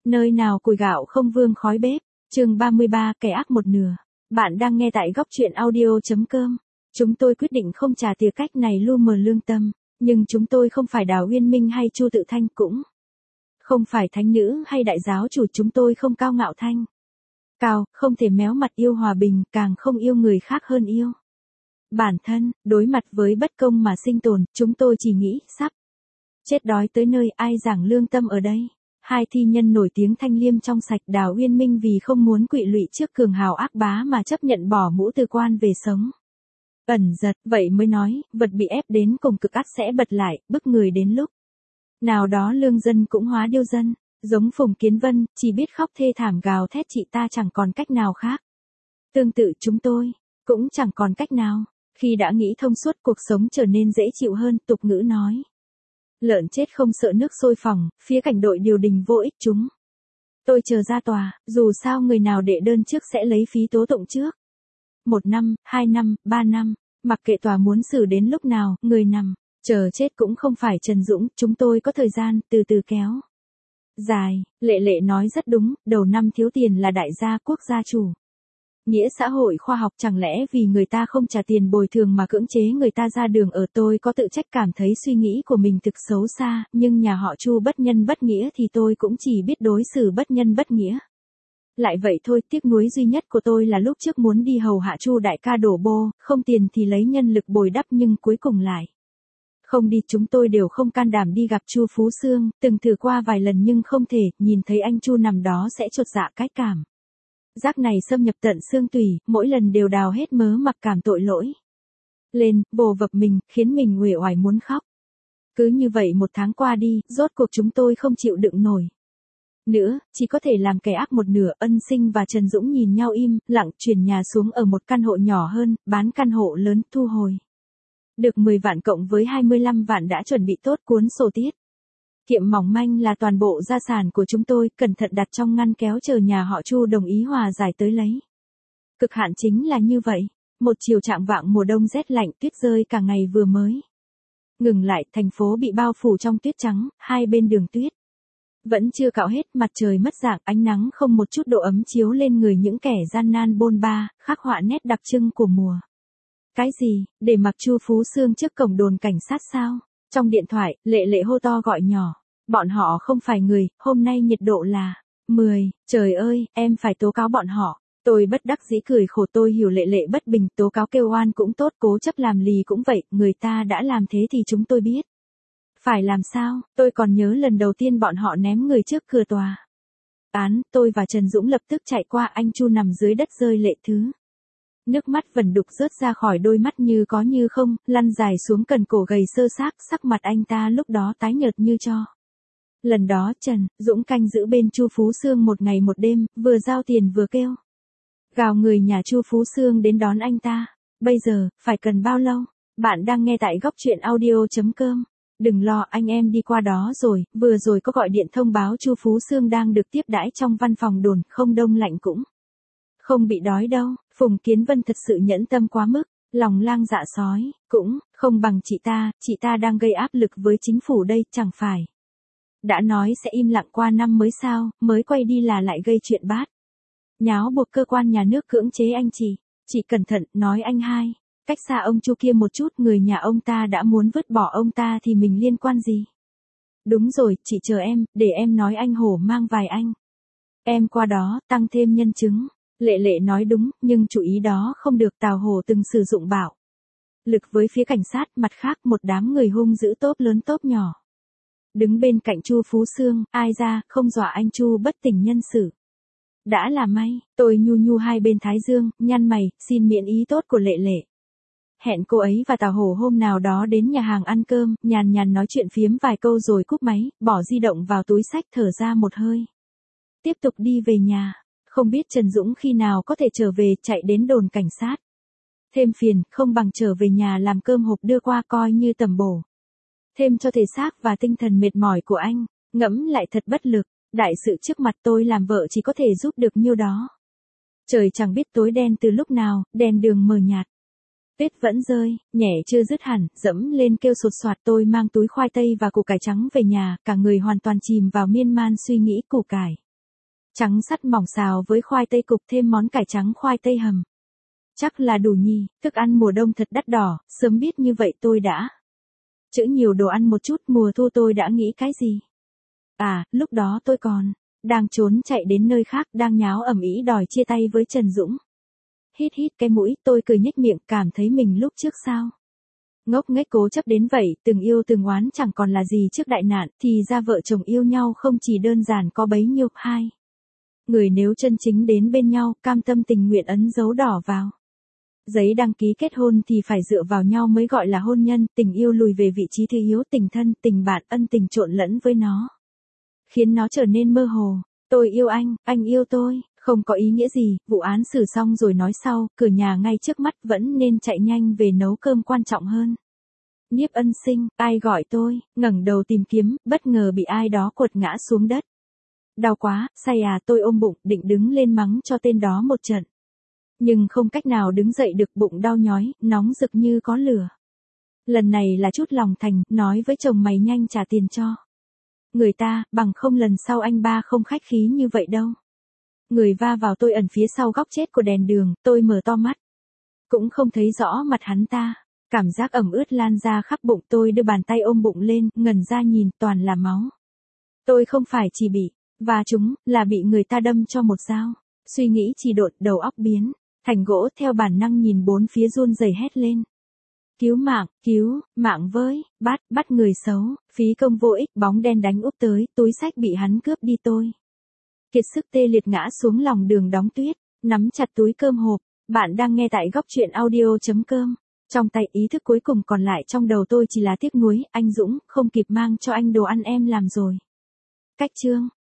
Nơi nào củi gạo không vương khói bếp. Chương 33, kẻ ác một nửa. Bạn đang nghe tại góc truyện audio.com. Chúng tôi quyết định không trả tiền cách này lu mờ lương tâm, nhưng chúng tôi không phải Đào Uyên Minh hay Chu Tự Thanh, cũng không phải thánh nữ hay đại giáo chủ, chúng tôi không cao ngạo thanh cao, không thể méo mặt yêu hòa bình, càng không yêu người khác hơn yêu bản thân. Đối mặt với bất công mà sinh tồn, chúng tôi chỉ nghĩ sắp chết đói tới nơi, ai giảng lương tâm ở đây. Hai thi nhân nổi tiếng thanh liêm trong sạch, Đào Uyên Minh vì không muốn quỵ lụy trước cường hào ác bá mà chấp nhận bỏ mũ từ quan về sống ẩn giật, vậy mới nói, vật bị ép đến cùng cực ắt sẽ bật lại, bức người đến lúc nào đó lương dân cũng hóa điêu dân, giống Phùng Kiến Vân, chỉ biết khóc thê thảm gào thét, chị ta chẳng còn cách nào khác. Tương tự chúng tôi, cũng chẳng còn cách nào, khi đã nghĩ thông suốt cuộc sống trở nên dễ chịu hơn, tục ngữ nói. Lợn chết không sợ nước sôi phòng, phía cảnh đội điều đình vô ích chúng tôi chờ ra tòa, dù sao người nào đệ đơn trước sẽ lấy phí tố tụng trước. 1 năm, 2 năm, 3 năm, mặc kệ tòa muốn xử đến lúc nào, người nằm chờ chết cũng không phải Trần Dũng, chúng tôi có thời gian, từ từ kéo dài. Lệ Lệ nói rất đúng, đầu năm thiếu tiền là đại gia quốc gia chủ nghĩa xã hội khoa học, chẳng lẽ vì người ta không trả tiền bồi thường mà cưỡng chế người ta ra đường ở. Tôi có tự trách, cảm thấy suy nghĩ của mình thực xấu xa, nhưng nhà họ Chu bất nhân bất nghĩa thì tôi cũng chỉ biết đối xử bất nhân bất nghĩa lại vậy thôi. Tiếc nuối duy nhất của tôi là lúc trước muốn đi hầu hạ Chu đại ca đổ bô, không tiền thì lấy nhân lực bồi đắp, nhưng cuối cùng lại không đi. Chúng tôi đều không can đảm đi gặp Chu Phú Xương, từng thử qua vài lần nhưng không thể, nhìn thấy anh Chu nằm đó sẽ chột dạ. Cái cảm giác này xâm nhập tận xương tủy, mỗi lần đều đào hết mớ mặc cảm tội lỗi lên, vồ vập mình, khiến mình uể oải muốn khóc. Cứ như vậy 1 tháng qua đi, rốt cuộc chúng tôi không chịu đựng nổi nữa, chỉ có thể làm kẻ ác một nửa. Ân Sinh và Trần Dũng nhìn nhau im lặng, chuyển nhà xuống ở một căn hộ nhỏ hơn, bán căn hộ lớn, thu hồi được 10 vạn cộng với 25 vạn đã chuẩn bị tốt cuốn sổ tiết kiệm mỏng manh là toàn bộ gia sản của chúng tôi, cẩn thận đặt trong ngăn kéo chờ nhà họ Chu đồng ý hòa giải tới lấy. Cực hạn chính là như vậy. Một chiều chạng vạng mùa đông rét lạnh, tuyết rơi cả ngày vừa mới ngừng lại, thành phố bị bao phủ trong tuyết trắng, hai bên đường tuyết vẫn chưa cạo hết, mặt trời mất dạng, ánh nắng không một chút độ ấm chiếu lên người những kẻ gian nan bôn ba, khắc họa nét đặc trưng của mùa. Cái gì, để mặc Chu Phú Xương trước cổng đồn cảnh sát sao? Trong điện thoại, Lệ Lệ hô to gọi nhỏ. Bọn họ không phải người, hôm nay nhiệt độ là 10, trời ơi, em phải tố cáo bọn họ. Tôi bất đắc dĩ cười khổ, tôi hiểu Lệ Lệ bất bình, tố cáo kêu oan cũng tốt, cố chấp làm lì cũng vậy, người ta đã làm thế thì chúng tôi biết phải làm sao. Tôi còn nhớ lần đầu tiên bọn họ ném người trước cửa tòa án, tôi và Trần Dũng lập tức chạy qua, anh Chu nằm dưới đất rơi lệ thứ. Nước mắt vẩn đục rớt ra khỏi đôi mắt như có như không, lăn dài xuống cần cổ gầy sơ xác, sắc mặt anh ta lúc đó tái nhợt như tro. Lần đó Trần Dũng canh giữ bên Chu Phú Xương 1 ngày 1 đêm, vừa giao tiền vừa kêu gào người nhà Chu Phú Xương đến đón anh ta. Bây giờ, phải cần bao lâu? Bạn đang nghe tại góc truyện audio.com. Đừng lo, anh em đi qua đó rồi, vừa rồi có gọi điện thông báo Chu Phú Xương đang được tiếp đãi trong văn phòng đồn, không đông lạnh cũng không bị đói đâu. Phùng Kiến Vân thật sự nhẫn tâm quá mức, lòng lang dạ sói, cũng không bằng chị ta đang gây áp lực với chính phủ đây, chẳng phải đã nói sẽ im lặng qua năm mới sao, mới quay đi là lại gây chuyện bát nháo, buộc cơ quan nhà nước cưỡng chế anh chị cẩn thận, nói anh hai, cách xa ông Chu kia một chút, người nhà ông ta đã muốn vứt bỏ ông ta thì mình liên quan gì? Đúng rồi, chị chờ em, để em nói anh Hổ mang vài anh em qua đó, tăng thêm nhân chứng. Lệ Lệ nói đúng, nhưng chú ý đó không được, Tào Hồ từng sử dụng bạo lực với phía cảnh sát, mặt khác một đám người hung dữ, tốp lớn tốp nhỏ đứng bên cạnh Chu Phú Xương, ai ra không dọa anh Chu bất tỉnh nhân sự. Đã là may, tôi nhu hai bên thái dương, nhăn mày, xin miễn ý tốt của Lệ Lệ. Hẹn cô ấy và Tào Hồ hôm nào đó đến nhà hàng ăn cơm, nhàn nhàn nói chuyện phiếm vài câu rồi cúp máy, bỏ di động vào túi xách, thở ra một hơi. Tiếp tục đi về nhà. Không biết Trần Dũng khi nào có thể trở về, chạy đến đồn cảnh sát thêm phiền, không bằng trở về nhà làm cơm hộp đưa qua, coi như tầm bổ thêm cho thể xác và tinh thần mệt mỏi của anh. Ngẫm lại thật bất lực, đại sự trước mặt tôi làm vợ chỉ có thể giúp được nhiêu đó. Trời chẳng biết tối đen từ lúc nào, đèn đường mờ nhạt, tuyết vẫn rơi, nhẹ chưa dứt hẳn, dẫm lên kêu sột soạt. Tôi mang túi khoai tây và củ cải trắng về nhà, cả người hoàn toàn chìm vào miên man suy nghĩ. Củ cải Trắng sắt mỏng xào với khoai tây cục thêm món cải trắng khoai tây hầm. Chắc là đủ nhỉ, thức ăn mùa đông thật đắt đỏ, sớm biết như vậy tôi đã. Chữ nhiều đồ ăn một chút, mùa thu tôi đã nghĩ cái gì? À, lúc đó tôi còn đang trốn chạy đến nơi khác, đang nháo ầm ĩ đòi chia tay với Trần Dũng. Hít hít cái mũi, tôi cười nhếch miệng, cảm thấy mình lúc trước sao ngốc nghếch cố chấp đến vậy, từng yêu từng oán chẳng còn là gì trước đại nạn, thì ra vợ chồng yêu nhau không chỉ đơn giản có bấy nhiêu. Hai người nếu chân chính đến bên nhau, cam tâm tình nguyện ấn dấu đỏ vào giấy đăng ký kết hôn thì phải dựa vào nhau mới gọi là hôn nhân, tình yêu lùi về vị trí thứ yếu, tình thân, tình bạn, ân tình trộn lẫn với nó, khiến nó trở nên mơ hồ. Tôi yêu anh yêu tôi, không có ý nghĩa gì, vụ án xử xong rồi nói sau, cửa nhà ngay trước mắt, vẫn nên chạy nhanh về nấu cơm quan trọng hơn. Nhiếp Ân Sinh, ai gọi tôi, ngẩng đầu tìm kiếm, bất ngờ bị ai đó quật ngã xuống đất. Đau quá, say à, tôi ôm bụng, định đứng lên mắng cho tên đó một trận. Nhưng không cách nào đứng dậy được, bụng đau nhói, nóng rực như có lửa. Lần này là chút lòng thành, nói với chồng mày nhanh trả tiền cho người ta, bằng không lần sau anh ba không khách khí như vậy đâu. Người va vào tôi ẩn phía sau góc chết của đèn đường, tôi mở to mắt. Cũng không thấy rõ mặt hắn ta. Cảm giác ẩm ướt lan ra khắp bụng, tôi đưa bàn tay ôm bụng lên, ngẩn ra nhìn, toàn là máu. Tôi không phải chỉ bị và chúng, là bị người ta đâm cho một dao. Suy nghĩ trì độn, đầu óc biến thành gỗ, theo bản năng nhìn bốn phía run rẩy hét lên. Cứu mạng với, bắt người xấu, phí công vô ích, bóng đen đánh úp tới, túi xách bị hắn cướp đi tôi. Kiệt sức tê liệt ngã xuống lòng đường đóng tuyết, nắm chặt túi cơm hộp. Bạn đang nghe tại góc truyện audio.com. Trong tay, ý thức cuối cùng còn lại trong đầu tôi chỉ là tiếc nuối, anh Dũng, không kịp mang cho anh đồ ăn em làm rồi. Cách chương